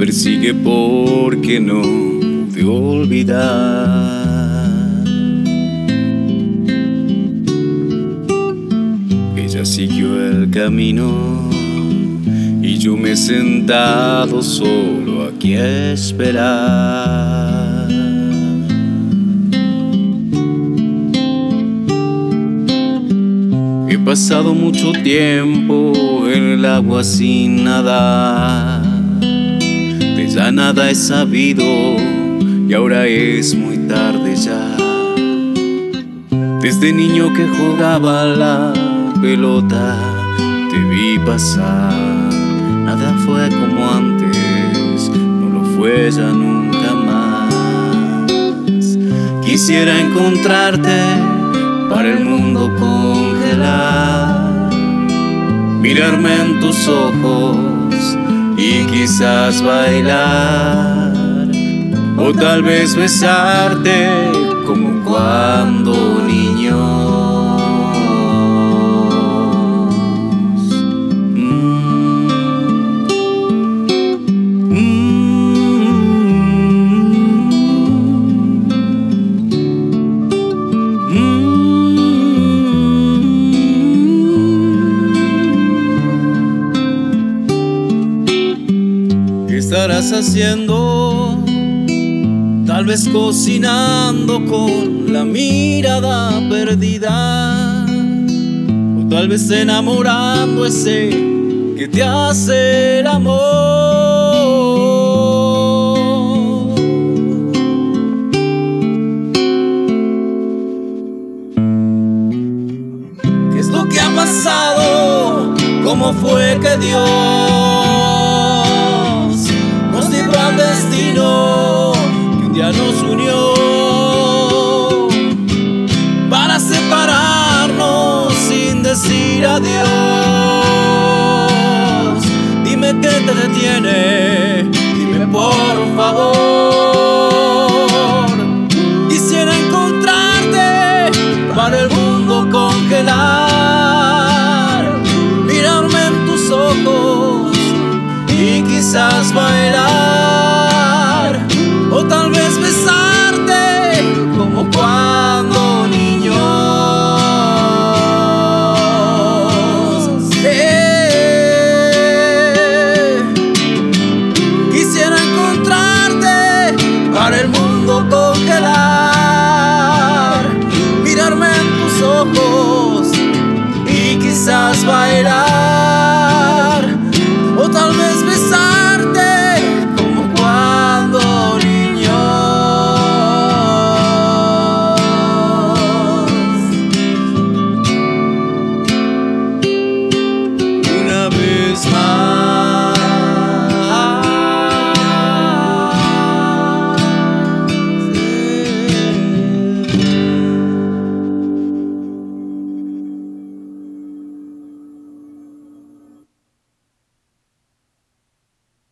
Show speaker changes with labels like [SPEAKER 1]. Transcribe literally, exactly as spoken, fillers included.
[SPEAKER 1] persigue porque no pude olvidar. Ella siguió el camino y yo me he sentado solo aquí a esperar. He pasado mucho tiempo en el agua sin nadar, de ya nada he sabido y ahora es muy tarde ya. Desde niño que jugaba a la pelota te vi pasar, nada fue como antes, no lo fue ya nunca más. Quisiera encontrarte para el mundo congelar, mirarme en tus ojos y quizás bailar, o tal vez besarte como cuando niños. ¿Qué estarás haciendo? Tal vez cocinando con la mirada perdida, o tal vez enamorando ese que te hace el amor. ¿Qué es lo que ha pasado? ¿Cómo fue que Dios nos libró al destino que un día nos unió para separarnos sin decir adiós? Dime qué te detiene, dime por favor. Quisiera encontrarte para el mundo congelar, mirarme en tus ojos y quizás bailar,